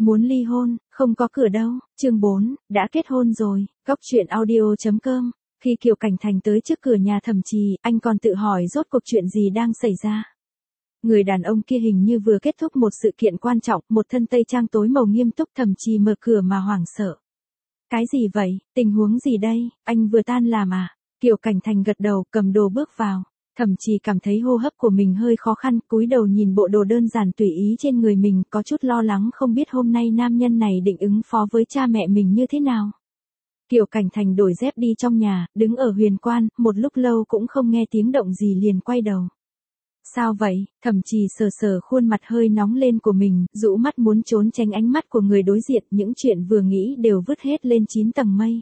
Muốn ly hôn, không có cửa đâu. Chương 4, đã kết hôn rồi. Góc truyện audio.com. Khi Kiều Cảnh Thành tới trước cửa nhà Thẩm Trì, anh còn tự hỏi rốt cuộc chuyện gì đang xảy ra. Người đàn ông kia hình như vừa kết thúc một sự kiện quan trọng, một thân tây trang tối màu nghiêm túc. Thẩm Trì mở cửa mà hoảng sợ. Cái gì vậy, tình huống gì đây, anh vừa tan làm à? Kiều Cảnh Thành gật đầu, cầm đồ bước vào. Thẩm Trì cảm thấy hô hấp của mình hơi khó khăn, cúi đầu nhìn bộ đồ đơn giản tùy ý trên người mình, có chút lo lắng không biết hôm nay nam nhân này định ứng phó với cha mẹ mình như thế nào. Kiều Cảnh Thành đổi dép đi trong nhà, đứng ở huyền quan, một lúc lâu cũng không nghe tiếng động gì liền quay đầu. Sao vậy? Thẩm Trì sờ sờ khuôn mặt hơi nóng lên của mình, rũ mắt muốn trốn tránh ánh mắt của người đối diện, những chuyện vừa nghĩ đều vứt hết lên 9 tầng mây.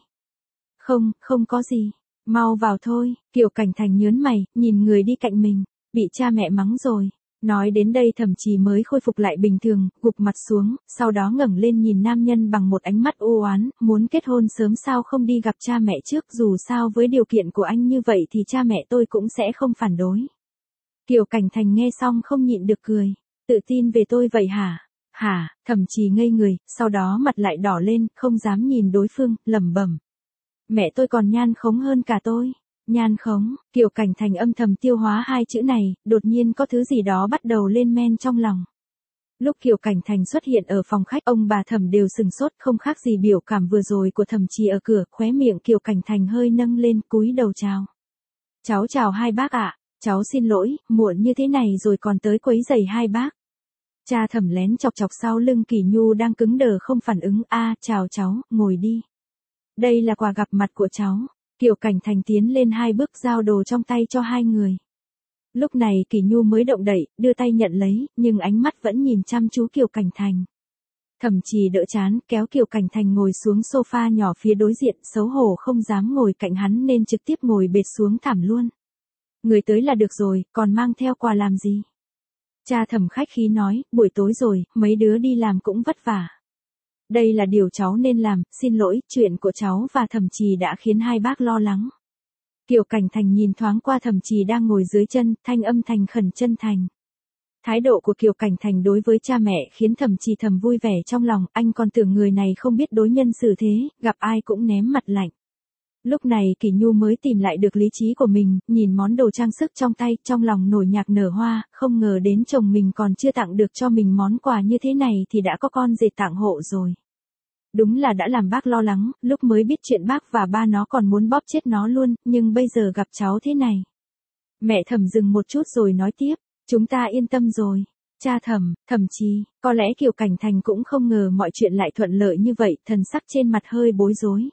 Không có gì. Mau vào thôi. Kiều Cảnh Thành nhớn mày, nhìn người đi cạnh mình. Bị cha mẹ mắng rồi. Nói đến đây Thẩm Trì mới khôi phục lại bình thường, gục mặt xuống, sau đó ngẩng lên nhìn nam nhân bằng một ánh mắt u oán, muốn kết hôn sớm sao không đi gặp cha mẹ trước, dù sao với điều kiện của anh như vậy thì cha mẹ tôi cũng sẽ không phản đối. Kiều Cảnh Thành nghe xong không nhịn được cười. Tự tin về tôi vậy hả? Hả? Thẩm Trì ngây người, sau đó mặt lại đỏ lên, không dám nhìn đối phương, lẩm bẩm. Mẹ tôi còn nhan khống hơn cả tôi. Nhan khống, Kiều Cảnh Thành âm thầm tiêu hóa hai chữ này, đột nhiên có thứ gì đó bắt đầu lên men trong lòng. Lúc Kiều Cảnh Thành xuất hiện ở phòng khách, ông bà Thẩm đều sừng sốt, không khác gì biểu cảm vừa rồi của Thẩm Trì ở cửa, khóe miệng Kiều Cảnh Thành hơi nâng lên, cúi đầu chào. Cháu chào hai bác ạ. Cháu xin lỗi, muộn như thế này rồi còn tới quấy rầy hai bác. Cha Thẩm lén chọc chọc sau lưng Kỷ Nhu đang cứng đờ không phản ứng. Chào cháu, ngồi đi. Đây là quà gặp mặt của cháu. Kiều Cảnh Thành tiến lên hai bước giao đồ trong tay cho hai người. Lúc này Kỷ Nhu mới động đậy, đưa tay nhận lấy, nhưng ánh mắt vẫn nhìn chăm chú Kiều Cảnh Thành. Thẩm Trì đỡ chán, kéo Kiều Cảnh Thành ngồi xuống sofa nhỏ phía đối diện, xấu hổ không dám ngồi cạnh hắn nên trực tiếp ngồi bệt xuống thảm luôn. Người tới là được rồi, còn mang theo quà làm gì? Cha Thẩm khách khí nói, buổi tối rồi, mấy đứa đi làm cũng vất vả. Đây là điều cháu nên làm, xin lỗi, chuyện của cháu và Thẩm Trì đã khiến hai bác lo lắng. Kiều Cảnh Thành nhìn thoáng qua Thẩm Trì đang ngồi dưới chân, thanh âm thành khẩn chân thành. Thái độ của Kiều Cảnh Thành đối với cha mẹ khiến Thẩm Trì thầm vui vẻ trong lòng, anh còn tưởng người này không biết đối nhân xử thế, gặp ai cũng ném mặt lạnh. Lúc này Kỷ Nhu mới tìm lại được lý trí của mình, nhìn món đồ trang sức trong tay, trong lòng nổi nhạc nở hoa, không ngờ đến chồng mình còn chưa tặng được cho mình món quà như thế này thì đã có con dệt tặng hộ rồi. Đúng là đã làm bác lo lắng, lúc mới biết chuyện bác và ba nó còn muốn bóp chết nó luôn, nhưng bây giờ gặp cháu thế này. Mẹ Thẩm dừng một chút rồi nói tiếp, chúng ta yên tâm rồi. Cha Thẩm, Thẩm Trì, có lẽ Kiều Cảnh Thành cũng không ngờ mọi chuyện lại thuận lợi như vậy, thần sắc trên mặt hơi bối rối.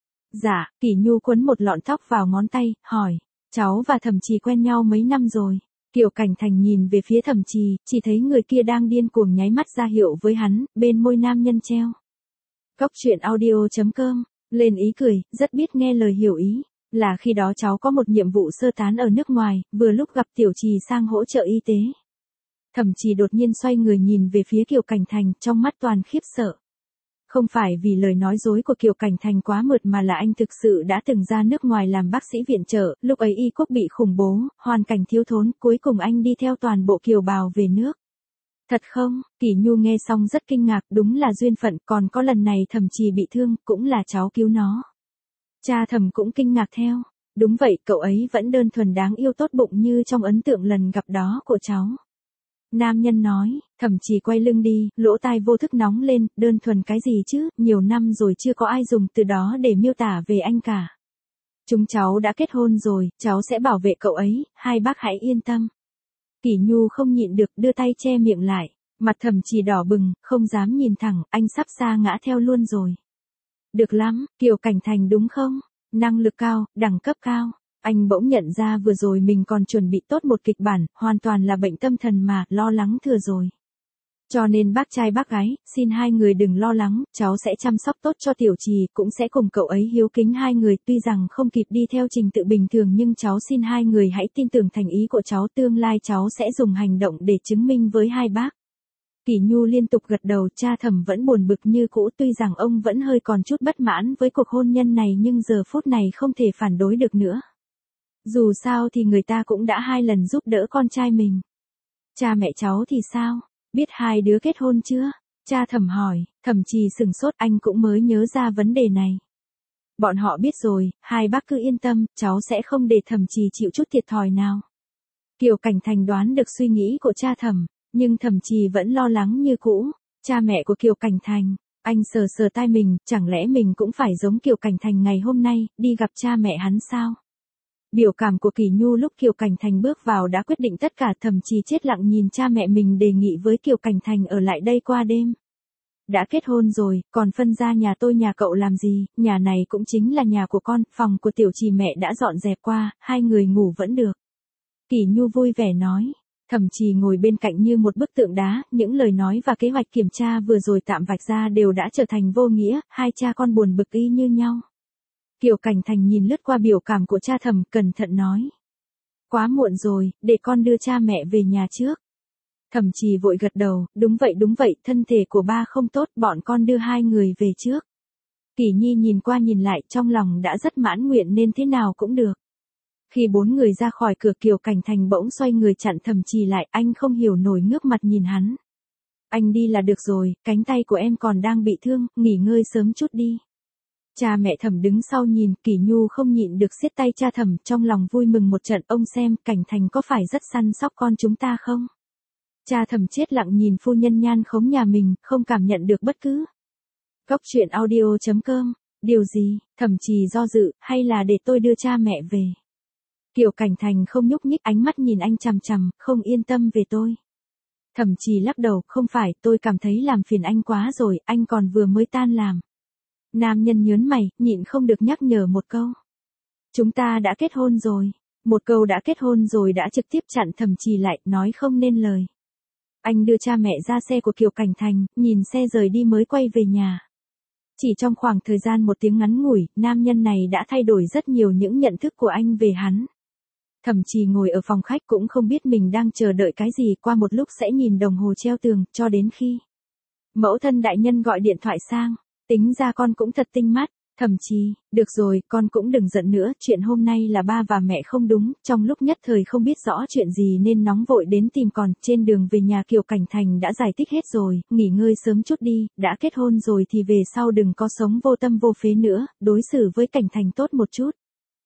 Dạ, Kỷ Nhu quấn một lọn tóc vào ngón tay, hỏi, cháu và Thẩm Trì quen nhau mấy năm rồi? Kiều Cảnh Thành nhìn về phía Thẩm Trì, chỉ thấy người kia đang điên cuồng nháy mắt ra hiệu với hắn, bên môi nam nhân treo. Góc truyện audio.com, lên ý cười, rất biết nghe lời hiểu ý, là khi đó cháu có một nhiệm vụ sơ tán ở nước ngoài, vừa lúc gặp Tiểu Trì sang hỗ trợ y tế. Thẩm Trì đột nhiên xoay người nhìn về phía Kiều Cảnh Thành, trong mắt toàn khiếp sợ. Không phải vì lời nói dối của Kiều Cảnh Thành quá mượt mà là anh thực sự đã từng ra nước ngoài làm bác sĩ viện trợ, lúc ấy y quốc bị khủng bố, hoàn cảnh thiếu thốn, cuối cùng anh đi theo toàn bộ kiều bào về nước. Thật không? Kỷ Nhu nghe xong rất kinh ngạc, đúng là duyên phận, còn có lần này Thẩm Trì bị thương, cũng là cháu cứu nó. Cha Thẩm cũng kinh ngạc theo. Đúng vậy, cậu ấy vẫn đơn thuần đáng yêu tốt bụng như trong ấn tượng lần gặp đó của cháu. Nam nhân nói, Thẩm Trì quay lưng đi, lỗ tai vô thức nóng lên, đơn thuần cái gì chứ, nhiều năm rồi chưa có ai dùng từ đó để miêu tả về anh cả. Chúng cháu đã kết hôn rồi, cháu sẽ bảo vệ cậu ấy, hai bác hãy yên tâm. Kỷ Nhu không nhịn được, đưa tay che miệng lại, mặt Thẩm Trì đỏ bừng, không dám nhìn thẳng, anh sắp sa ngã theo luôn rồi. Được lắm, Kiều Cảnh Thành đúng không? Năng lực cao, đẳng cấp cao. Anh bỗng nhận ra vừa rồi mình còn chuẩn bị tốt một kịch bản, hoàn toàn là bệnh tâm thần mà, lo lắng thừa rồi. Cho nên bác trai bác gái, xin hai người đừng lo lắng, cháu sẽ chăm sóc tốt cho Tiểu Trì, cũng sẽ cùng cậu ấy hiếu kính hai người, tuy rằng không kịp đi theo trình tự bình thường nhưng cháu xin hai người hãy tin tưởng thành ý của cháu, tương lai cháu sẽ dùng hành động để chứng minh với hai bác. Kỷ Nhu liên tục gật đầu, cha Thẩm vẫn buồn bực như cũ, tuy rằng ông vẫn hơi còn chút bất mãn với cuộc hôn nhân này nhưng giờ phút này không thể phản đối được nữa. Dù sao thì người ta cũng đã 2 lần giúp đỡ con trai mình. Cha mẹ cháu thì sao? Biết hai đứa kết hôn chưa? Cha Thẩm hỏi, Thẩm Trì sửng sốt, anh cũng mới nhớ ra vấn đề này. Bọn họ biết rồi, hai bác cứ yên tâm, cháu sẽ không để Thẩm Trì chịu chút thiệt thòi nào. Kiều Cảnh Thành đoán được suy nghĩ của cha Thẩm, nhưng Thẩm Trì vẫn lo lắng như cũ. Cha mẹ của Kiều Cảnh Thành, anh sờ sờ tai mình, chẳng lẽ mình cũng phải giống Kiều Cảnh Thành ngày hôm nay, đi gặp cha mẹ hắn sao? Biểu cảm của Kỳ Nhu lúc Kiều Cảnh Thành bước vào đã quyết định tất cả. Thẩm Trì chết lặng nhìn cha mẹ mình đề nghị với Kiều Cảnh Thành ở lại đây qua đêm. Đã kết hôn rồi, còn phân ra nhà tôi nhà cậu làm gì, nhà này cũng chính là nhà của con, phòng của Tiểu Trì mẹ đã dọn dẹp qua, hai người ngủ vẫn được. Kỳ Nhu vui vẻ nói. Thẩm Trì ngồi bên cạnh như một bức tượng đá, những lời nói và kế hoạch kiểm tra vừa rồi tạm vạch ra đều đã trở thành vô nghĩa, hai cha con buồn bực y như nhau. Kiều Cảnh Thành nhìn lướt qua biểu cảm của cha Thẩm, cẩn thận nói. Quá muộn rồi, để con đưa cha mẹ về nhà trước. Thẩm Trì vội gật đầu, đúng vậy, thân thể của ba không tốt, bọn con đưa hai người về trước. Kỳ Nhi nhìn qua nhìn lại, trong lòng đã rất mãn nguyện nên thế nào cũng được. Khi bốn người ra khỏi cửa, Kiều Cảnh Thành bỗng xoay người chặn Thẩm Trì lại, anh không hiểu nổi ngước mặt nhìn hắn. Anh đi là được rồi, cánh tay của em còn đang bị thương, nghỉ ngơi sớm chút đi. Cha mẹ Thẩm đứng sau nhìn, Kỳ Nhu không nhịn được siết tay cha Thẩm, trong lòng vui mừng một trận. Ông xem, Cảnh Thành có phải rất săn sóc con chúng ta không? Cha Thẩm chết lặng nhìn phu nhân nhan khống nhà mình, không cảm nhận được bất cứ. Góc truyện audio.com. Điều gì? Thẩm Trì do dự, hay là để tôi đưa cha mẹ về? Kiều Cảnh Thành không nhúc nhích, ánh mắt nhìn anh chằm chằm, không yên tâm về tôi. Thẩm Trì lắc đầu, không phải, tôi cảm thấy làm phiền anh quá rồi, anh còn vừa mới tan làm. Nam nhân nhớn mày, nhịn không được nhắc nhở một câu. Chúng ta đã kết hôn rồi. Một câu đã kết hôn rồi đã trực tiếp chặn Thẩm Trì lại, nói không nên lời. Anh đưa cha mẹ ra xe của Kiều Cảnh Thành, nhìn xe rời đi mới quay về nhà. Chỉ trong khoảng thời gian một tiếng ngắn ngủi, nam nhân này đã thay đổi rất nhiều những nhận thức của anh về hắn. Thẩm Trì ngồi ở phòng khách cũng không biết mình đang chờ đợi cái gì, qua một lúc sẽ nhìn đồng hồ treo tường, cho đến khi mẫu thân đại nhân gọi điện thoại sang. Tính ra con cũng thật tinh mắt. Thẩm Trì, được rồi, con cũng đừng giận nữa, chuyện hôm nay là ba và mẹ không đúng, trong lúc nhất thời không biết rõ chuyện gì nên nóng vội đến tìm con. Trên đường về nhà Kiều Cảnh Thành đã giải thích hết rồi, nghỉ ngơi sớm chút đi, đã kết hôn rồi thì về sau đừng có sống vô tâm vô phế nữa, đối xử với Cảnh Thành tốt một chút.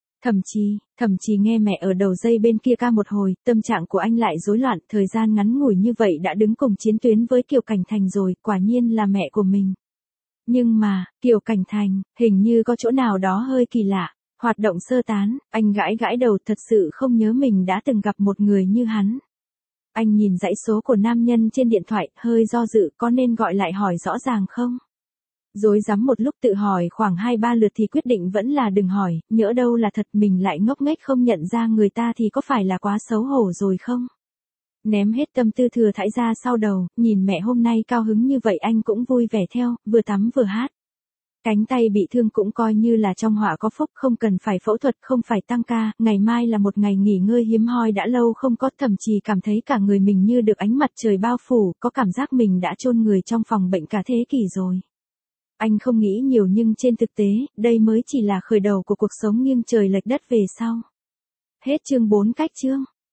Thẩm Trì nghe mẹ ở đầu dây bên kia ca một hồi, tâm trạng của anh lại rối loạn, thời gian ngắn ngủi như vậy đã đứng cùng chiến tuyến với Kiều Cảnh Thành rồi, quả nhiên là mẹ của mình. Nhưng mà, Kiều Cảnh Thành, hình như có chỗ nào đó hơi kỳ lạ. Hoạt động sơ tán, anh gãi gãi đầu, thật sự không nhớ mình đã từng gặp một người như hắn. Anh nhìn dãy số của nam nhân trên điện thoại, hơi do dự, có nên gọi lại hỏi rõ ràng không? Rối rắm một lúc, tự hỏi khoảng 2-3 lượt thì quyết định vẫn là đừng hỏi, nhỡ đâu là thật mình lại ngốc nghếch không nhận ra người ta thì có phải là quá xấu hổ rồi không? Ném hết tâm tư thừa thãi ra sau đầu, nhìn mẹ hôm nay cao hứng như vậy anh cũng vui vẻ theo, vừa tắm vừa hát. Cánh tay bị thương cũng coi như là trong họa có phúc, không cần phải phẫu thuật, không phải tăng ca, ngày mai là một ngày nghỉ ngơi hiếm hoi đã lâu không có. Thậm chí cảm thấy cả người mình như được ánh mặt trời bao phủ, có cảm giác mình đã chôn người trong phòng bệnh cả thế kỷ rồi. Anh không nghĩ nhiều nhưng trên thực tế, đây mới chỉ là khởi đầu của cuộc sống nghiêng trời lệch đất về sau. Hết chương 4 cách chương.